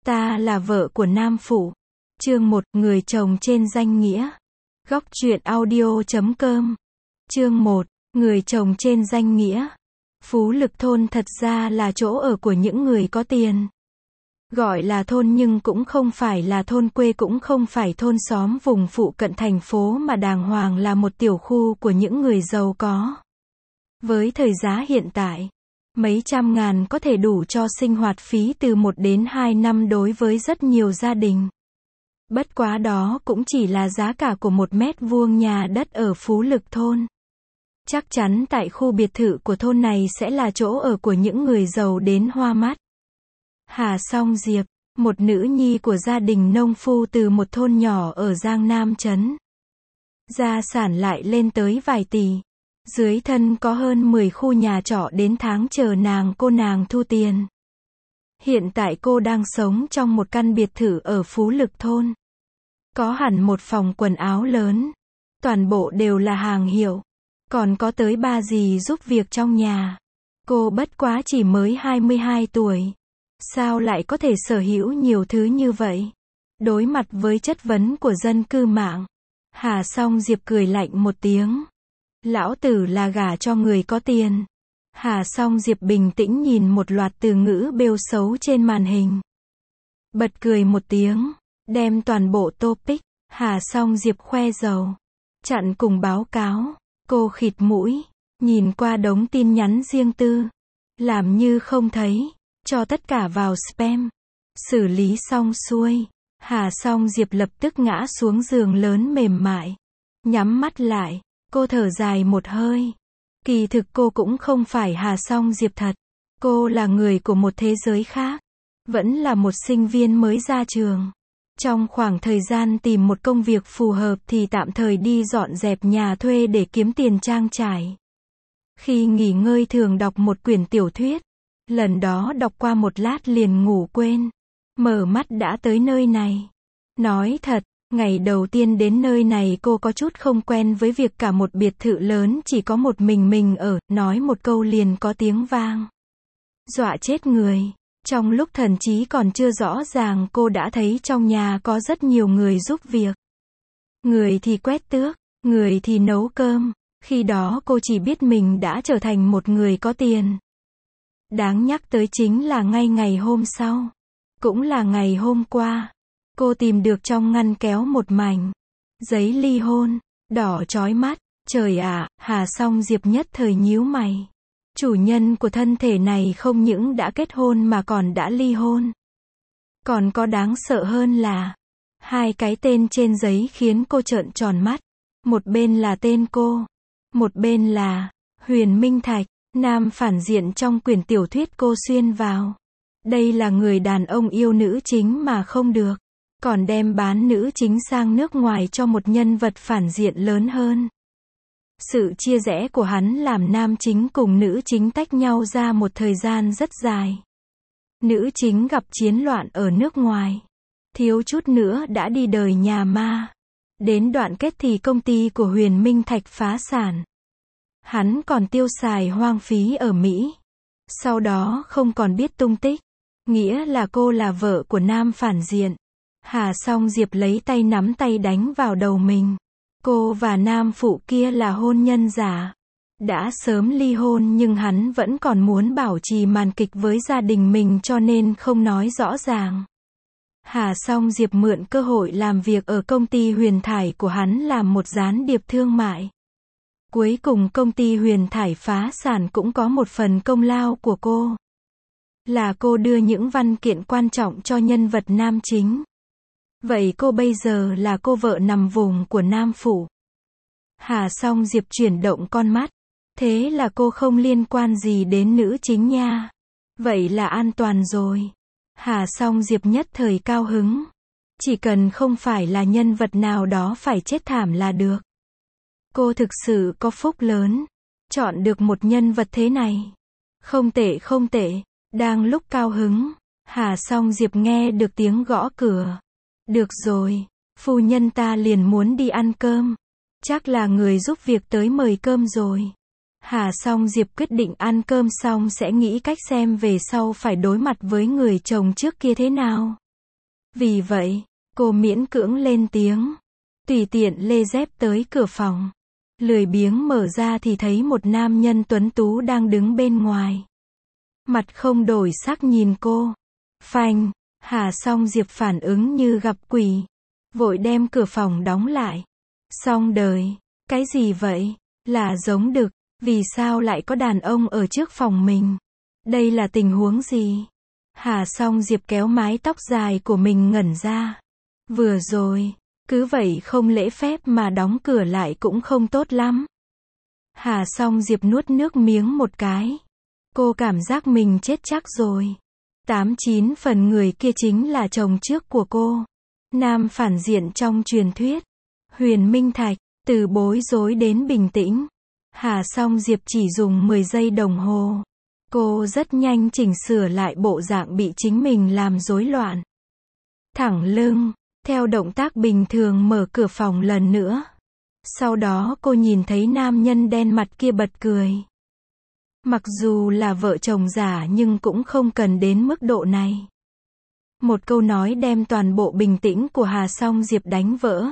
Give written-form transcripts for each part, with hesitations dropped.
Ta là vợ của Nam Phụ. Chương 1, người chồng trên danh nghĩa. Góc truyện audio.com. Chương 1, người chồng trên danh nghĩa. Phú Lực thôn thật ra là chỗ ở của những người có tiền. Gọi là thôn nhưng cũng không phải là thôn quê, cũng không phải thôn xóm vùng phụ cận thành phố, mà đàng hoàng là một tiểu khu của những người giàu có. Với thời giá hiện tại, mấy trăm ngàn có thể đủ cho sinh hoạt phí từ 1 đến 2 năm đối với rất nhiều gia đình. Bất quá đó cũng chỉ là giá cả của 1 mét vuông nhà đất ở Phú Lực thôn. Chắc chắn tại khu biệt thự của thôn này sẽ là chỗ ở của những người giàu đến hoa mắt. Hà Song Diệp, một nữ nhi của gia đình nông phu từ một thôn nhỏ ở Giang Nam trấn. Gia sản lại lên tới vài tỷ. Dưới thân có hơn 10 khu nhà trọ, đến tháng chờ cô nàng thu tiền. Hiện tại cô đang sống trong một căn biệt thự ở Phú Lực thôn. Có hẳn một phòng quần áo lớn. Toàn bộ đều là hàng hiệu. Còn có tới 3 dì giúp việc trong nhà. Cô bất quá chỉ mới 22 tuổi. Sao lại có thể sở hữu nhiều thứ như vậy? Đối mặt với chất vấn của dân cư mạng, Hà Song Diệp cười lạnh một tiếng. Lão tử là gả cho người có tiền. Hà Song Diệp bình tĩnh nhìn một loạt từ ngữ bêu xấu trên màn hình. Bật cười một tiếng, đem toàn bộ topic, Hà Song Diệp khoe giàu, chặn cùng báo cáo. Cô khịt mũi, nhìn qua đống tin nhắn riêng tư. Làm như không thấy, cho tất cả vào spam. Xử lý xong xuôi, Hà Song Diệp lập tức ngã xuống giường lớn mềm mại. Nhắm mắt lại, cô thở dài một hơi. Kỳ thực cô cũng không phải Hà Song Diệp thật. Cô là người của một thế giới khác. Vẫn là một sinh viên mới ra trường. Trong khoảng thời gian tìm một công việc phù hợp thì tạm thời đi dọn dẹp nhà thuê để kiếm tiền trang trải. Khi nghỉ ngơi thường đọc một quyển tiểu thuyết. Lần đó đọc qua một lát liền ngủ quên. Mở mắt đã tới nơi này. Nói thật, ngày đầu tiên đến nơi này cô có chút không quen với việc cả một biệt thự lớn chỉ có một mình ở, nói một câu liền có tiếng vang. Dọa chết người. Trong lúc thần trí còn chưa rõ ràng, cô đã thấy trong nhà có rất nhiều người giúp việc. Người thì quét tước, người thì nấu cơm. Khi đó cô chỉ biết mình đã trở thành một người có tiền. Đáng nhắc tới chính là ngay ngày hôm sau, cũng là ngày hôm qua, cô tìm được trong ngăn kéo một mảnh giấy ly hôn, đỏ chói mắt. Trời ạ, Hà Song Diệp nhất thời nhíu mày. Chủ nhân của thân thể này không những đã kết hôn mà còn đã ly hôn. Còn có đáng sợ hơn là 2 cái tên trên giấy khiến cô trợn tròn mắt. Một bên là tên cô, một bên là Huyền Minh Thạch, nam phản diện trong quyển tiểu thuyết cô xuyên vào. Đây là người đàn ông yêu nữ chính mà không được, còn đem bán nữ chính sang nước ngoài cho một nhân vật phản diện lớn hơn. Sự chia rẽ của hắn làm nam chính cùng nữ chính tách nhau ra một thời gian rất dài. Nữ chính gặp chiến loạn ở nước ngoài, thiếu chút nữa đã đi đời nhà ma. Đến đoạn kết thì công ty của Huyền Minh Thạch phá sản. Hắn còn tiêu xài hoang phí ở Mỹ. Sau đó không còn biết tung tích. Nghĩa là cô là vợ của nam phản diện. Hà Song Diệp lấy tay nắm tay đánh vào đầu mình. Cô và nam phụ kia là hôn nhân giả. Đã sớm ly hôn nhưng hắn vẫn còn muốn bảo trì màn kịch với gia đình mình cho nên không nói rõ ràng. Hà Song Diệp mượn cơ hội làm việc ở công ty Huyền Thải của hắn làm một gián điệp thương mại. Cuối cùng công ty Huyền Thải phá sản cũng có một phần công lao của cô. Là cô đưa những văn kiện quan trọng cho nhân vật nam chính. Vậy cô bây giờ là cô vợ nằm vùng của nam phụ. Hà Song Diệp chuyển động con mắt. Thế là cô không liên quan gì đến nữ chính nha. Vậy là an toàn rồi. Hà Song Diệp nhất thời cao hứng. Chỉ cần không phải là nhân vật nào đó phải chết thảm là được. Cô thực sự có phúc lớn. Chọn được một nhân vật thế này. Không tệ không tệ. Đang lúc cao hứng, Hà Song Diệp nghe được tiếng gõ cửa. Được rồi, phu nhân ta liền muốn đi ăn cơm. Chắc là người giúp việc tới mời cơm rồi. Hà Song Diệp quyết định ăn cơm xong sẽ nghĩ cách xem về sau phải đối mặt với người chồng trước kia thế nào. Vì vậy, cô miễn cưỡng lên tiếng. Tùy tiện lê dép tới cửa phòng. Lười biếng mở ra thì thấy một nam nhân tuấn tú đang đứng bên ngoài. Mặt không đổi sắc nhìn cô. Phanh, Hà Song Diệp phản ứng như gặp quỷ. Vội đem cửa phòng đóng lại. Xong đời, cái gì vậy? Là giống đực, vì sao lại có đàn ông ở trước phòng mình? Đây là tình huống gì? Hà Song Diệp kéo mái tóc dài của mình ngẩn ra. Vừa rồi, cứ vậy không lễ phép mà đóng cửa lại cũng không tốt lắm. Hà Song Diệp nuốt nước miếng một cái. Cô cảm giác mình chết chắc rồi. 89 phần người kia chính là chồng trước của cô. Nam phản diện trong truyền thuyết. Huyền Minh Thạch, từ bối rối đến bình tĩnh. Hà Song Diệp chỉ dùng 10 giây đồng hồ. Cô rất nhanh chỉnh sửa lại bộ dạng bị chính mình làm rối loạn. Thẳng lưng, theo động tác bình thường mở cửa phòng lần nữa. Sau đó cô nhìn thấy nam nhân đen mặt kia bật cười. Mặc dù là vợ chồng giả nhưng cũng không cần đến mức độ này. Một câu nói đem toàn bộ bình tĩnh của Hà Song Diệp đánh vỡ.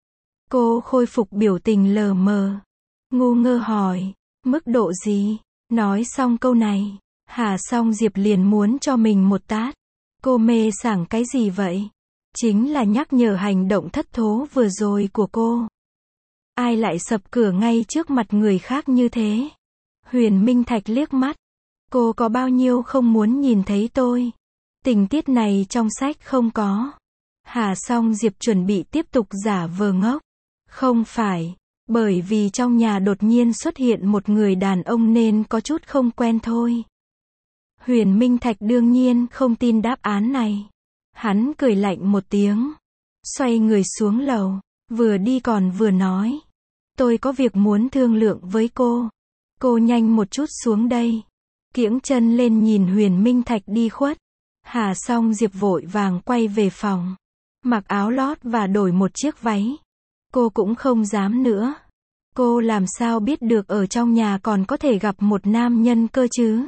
Cô khôi phục biểu tình lờ mờ. Ngu ngơ hỏi, mức độ gì? Nói xong câu này, Hà Song Diệp liền muốn cho mình một tát. Cô mê sảng cái gì vậy? Chính là nhắc nhở hành động thất thố vừa rồi của cô. Ai lại sập cửa ngay trước mặt người khác như thế? Huyền Minh Thạch liếc mắt. Cô có bao nhiêu không muốn nhìn thấy tôi? Tình tiết này trong sách không có. Hà Song Diệp chuẩn bị tiếp tục giả vờ ngốc. Không phải, bởi vì trong nhà đột nhiên xuất hiện một người đàn ông nên có chút không quen thôi. Huyền Minh Thạch đương nhiên không tin đáp án này. Hắn cười lạnh một tiếng. Xoay người xuống lầu, vừa đi còn vừa nói. Tôi có việc muốn thương lượng với cô. Cô nhanh một chút xuống đây. Kiễng chân lên nhìn Huyền Minh Thạch đi khuất. Hà Song Diệp vội vàng quay về phòng. Mặc áo lót và đổi một chiếc váy. Cô cũng không dám nữa. Cô làm sao biết được ở trong nhà còn có thể gặp một nam nhân cơ chứ?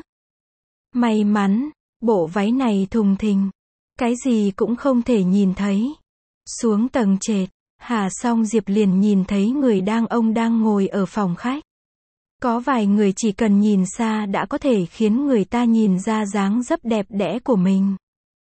May mắn, bộ váy này thùng thình. Cái gì cũng không thể nhìn thấy. Xuống tầng trệt, Hà Song Diệp liền nhìn thấy người ông đang ngồi ở phòng khách. Có vài người chỉ cần nhìn xa đã có thể khiến người ta nhìn ra dáng dấp đẹp đẽ của mình.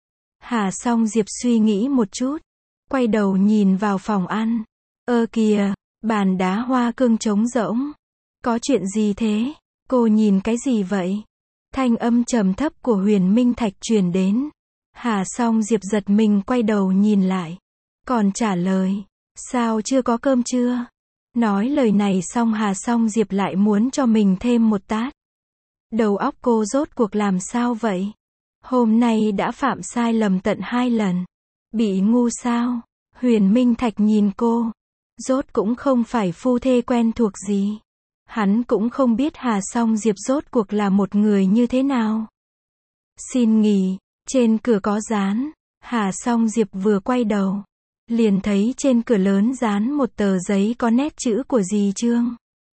Hà Song Diệp suy nghĩ một chút, quay đầu nhìn vào phòng ăn. Kìa, bàn đá hoa cương trống rỗng. Có chuyện gì thế? Cô nhìn cái gì vậy? Thanh âm trầm thấp của Huyền Minh Thạch truyền đến. Hà Song Diệp giật mình quay đầu nhìn lại. Còn trả lời, sao chưa có cơm chưa? Nói lời này xong Hà Song Diệp lại muốn cho mình thêm một tát. Đầu óc cô rốt cuộc làm sao vậy? Hôm nay đã phạm sai lầm tận 2 lần. Bị ngu sao? Huyền Minh Thạch nhìn cô. Rốt cũng không phải phu thê quen thuộc gì. Hắn cũng không biết Hà Song Diệp rốt cuộc là một người như thế nào. Xin nghỉ, trên cửa có dán. Hà Song Diệp vừa quay đầu, liền thấy trên cửa lớn dán một tờ giấy có nét chữ của dì Trương.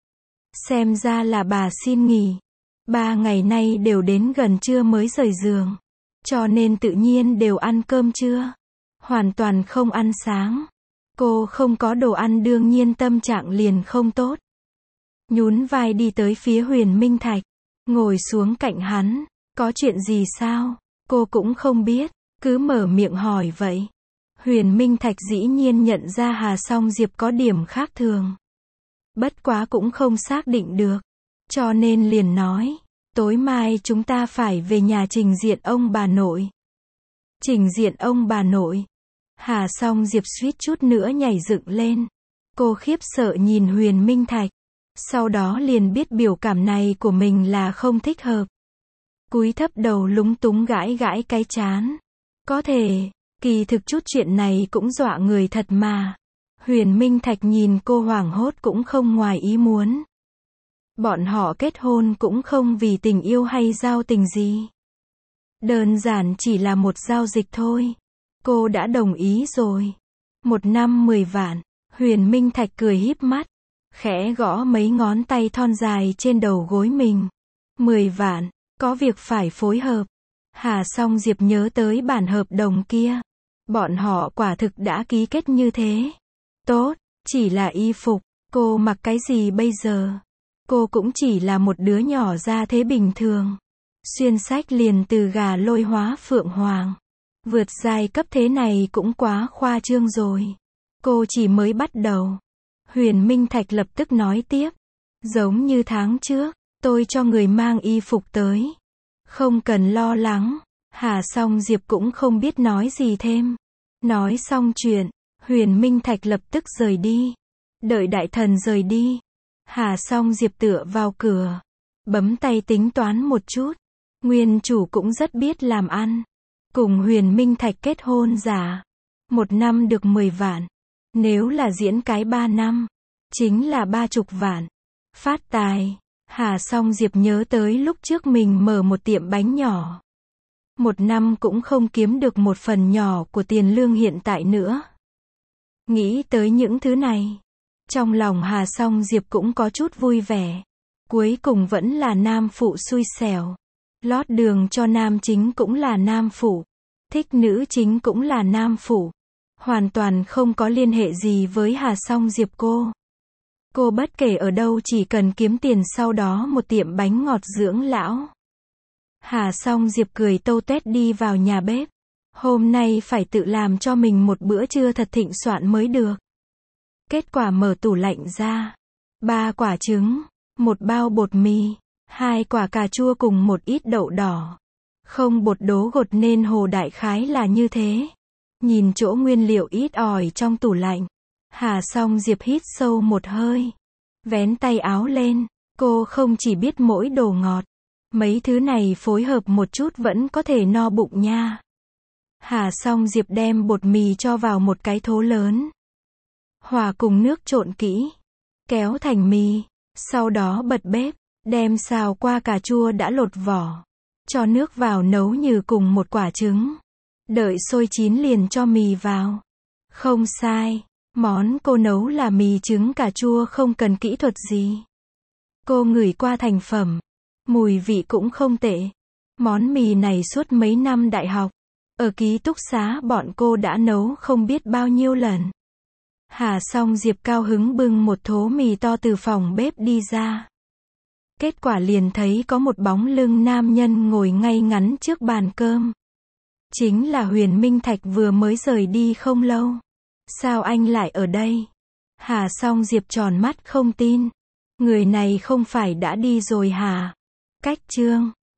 Xem ra là bà xin nghỉ. 3 ngày nay đều đến gần trưa mới rời giường. Cho nên tự nhiên đều ăn cơm trưa. Hoàn toàn không ăn sáng. Cô không có đồ ăn đương nhiên tâm trạng liền không tốt. Nhún vai đi tới phía Huyền Minh Thạch. Ngồi xuống cạnh hắn. Có chuyện gì sao? Cô cũng không biết. Cứ mở miệng hỏi vậy. Huyền Minh Thạch dĩ nhiên nhận ra Hà Song Diệp có điểm khác thường. Bất quá cũng không xác định được. Cho nên liền nói. Tối mai chúng ta phải về nhà trình diện ông bà nội. Trình diện ông bà nội. Hà Song Diệp suýt chút nữa nhảy dựng lên. Cô khiếp sợ nhìn Huyền Minh Thạch. Sau đó liền biết biểu cảm này của mình là không thích hợp. Cúi thấp đầu lúng túng gãi gãi cái trán. Có thể, kỳ thực chút chuyện này cũng dọa người thật mà. Huyền Minh Thạch nhìn cô hoảng hốt cũng không ngoài ý muốn. Bọn họ kết hôn cũng không vì tình yêu hay giao tình gì. Đơn giản chỉ là một giao dịch thôi. Cô đã đồng ý rồi. 1 năm 10 vạn. Huyền Minh Thạch cười híp mắt. Khẽ gõ mấy ngón tay thon dài trên đầu gối mình. 10 vạn. Có việc phải phối hợp. Hà Song Diệp nhớ tới bản hợp đồng kia. Bọn họ quả thực đã ký kết như thế. Tốt, chỉ là y phục, cô mặc cái gì bây giờ? Cô cũng chỉ là một đứa nhỏ ra thế bình thường. Xuyên sách liền từ gà lôi hóa phượng hoàng. Vượt giai cấp thế này cũng quá khoa trương rồi. Cô chỉ mới bắt đầu. Huyền Minh Thạch lập tức nói tiếp. Giống như tháng trước, tôi cho người mang y phục tới. Không cần lo lắng. Hà Song Diệp cũng không biết nói gì thêm. Nói xong chuyện, Huyền Minh Thạch lập tức rời đi. Đợi đại thần rời đi. Hà Song Diệp tựa vào cửa. Bấm tay tính toán một chút. Nguyên chủ cũng rất biết làm ăn. Cùng Huyền Minh Thạch kết hôn giả. 1 năm được 10 vạn. Nếu là diễn cái 3 năm, chính là 30 vạn. Phát tài. Hà Song Diệp nhớ tới lúc trước mình mở một tiệm bánh nhỏ. 1 năm cũng không kiếm được một phần nhỏ của tiền lương hiện tại nữa. Nghĩ tới những thứ này, trong lòng Hà Song Diệp cũng có chút vui vẻ. Cuối cùng vẫn là nam phụ xui xẻo. Lót đường cho nam chính cũng là nam phụ. Thích nữ chính cũng là nam phụ. Hoàn toàn không có liên hệ gì với Hà Song Diệp cô. Cô bất kể ở đâu chỉ cần kiếm tiền, sau đó một tiệm bánh ngọt dưỡng lão. Hà Song Diệp cười tâu tuét đi vào nhà bếp. Hôm nay phải tự làm cho mình một bữa trưa thật thịnh soạn mới được. Kết quả mở tủ lạnh ra. 3 quả trứng, 1 bao bột mì, 2 quả cà chua cùng một ít đậu đỏ. Không bột đố gột nên hồ đại khái là như thế. Nhìn chỗ nguyên liệu ít ỏi trong tủ lạnh. Hà Song Diệp hít sâu một hơi. Vén tay áo lên. Cô không chỉ biết mỗi đồ ngọt. Mấy thứ này phối hợp một chút vẫn có thể no bụng nha. Hà Song Diệp đem bột mì cho vào một cái thố lớn. Hòa cùng nước trộn kỹ. Kéo thành mì. Sau đó bật bếp. Đem xào qua cà chua đã lột vỏ. Cho nước vào nấu như cùng một quả trứng. Đợi sôi chín liền cho mì vào. Không sai. Món cô nấu là mì trứng cà chua, không cần kỹ thuật gì. Cô ngửi qua thành phẩm. Mùi vị cũng không tệ. Món mì này suốt mấy năm đại học. Ở ký túc xá bọn cô đã nấu không biết bao nhiêu lần. Hà Song Diệp cao hứng bưng một thố mì to từ phòng bếp đi ra. Kết quả liền thấy có một bóng lưng nam nhân ngồi ngay ngắn trước bàn cơm. Chính là Huyền Minh Thạch vừa mới rời đi không lâu. Sao anh lại ở đây? Hà Song Diệp tròn mắt không tin. Người này không phải đã đi rồi hả? Cách chương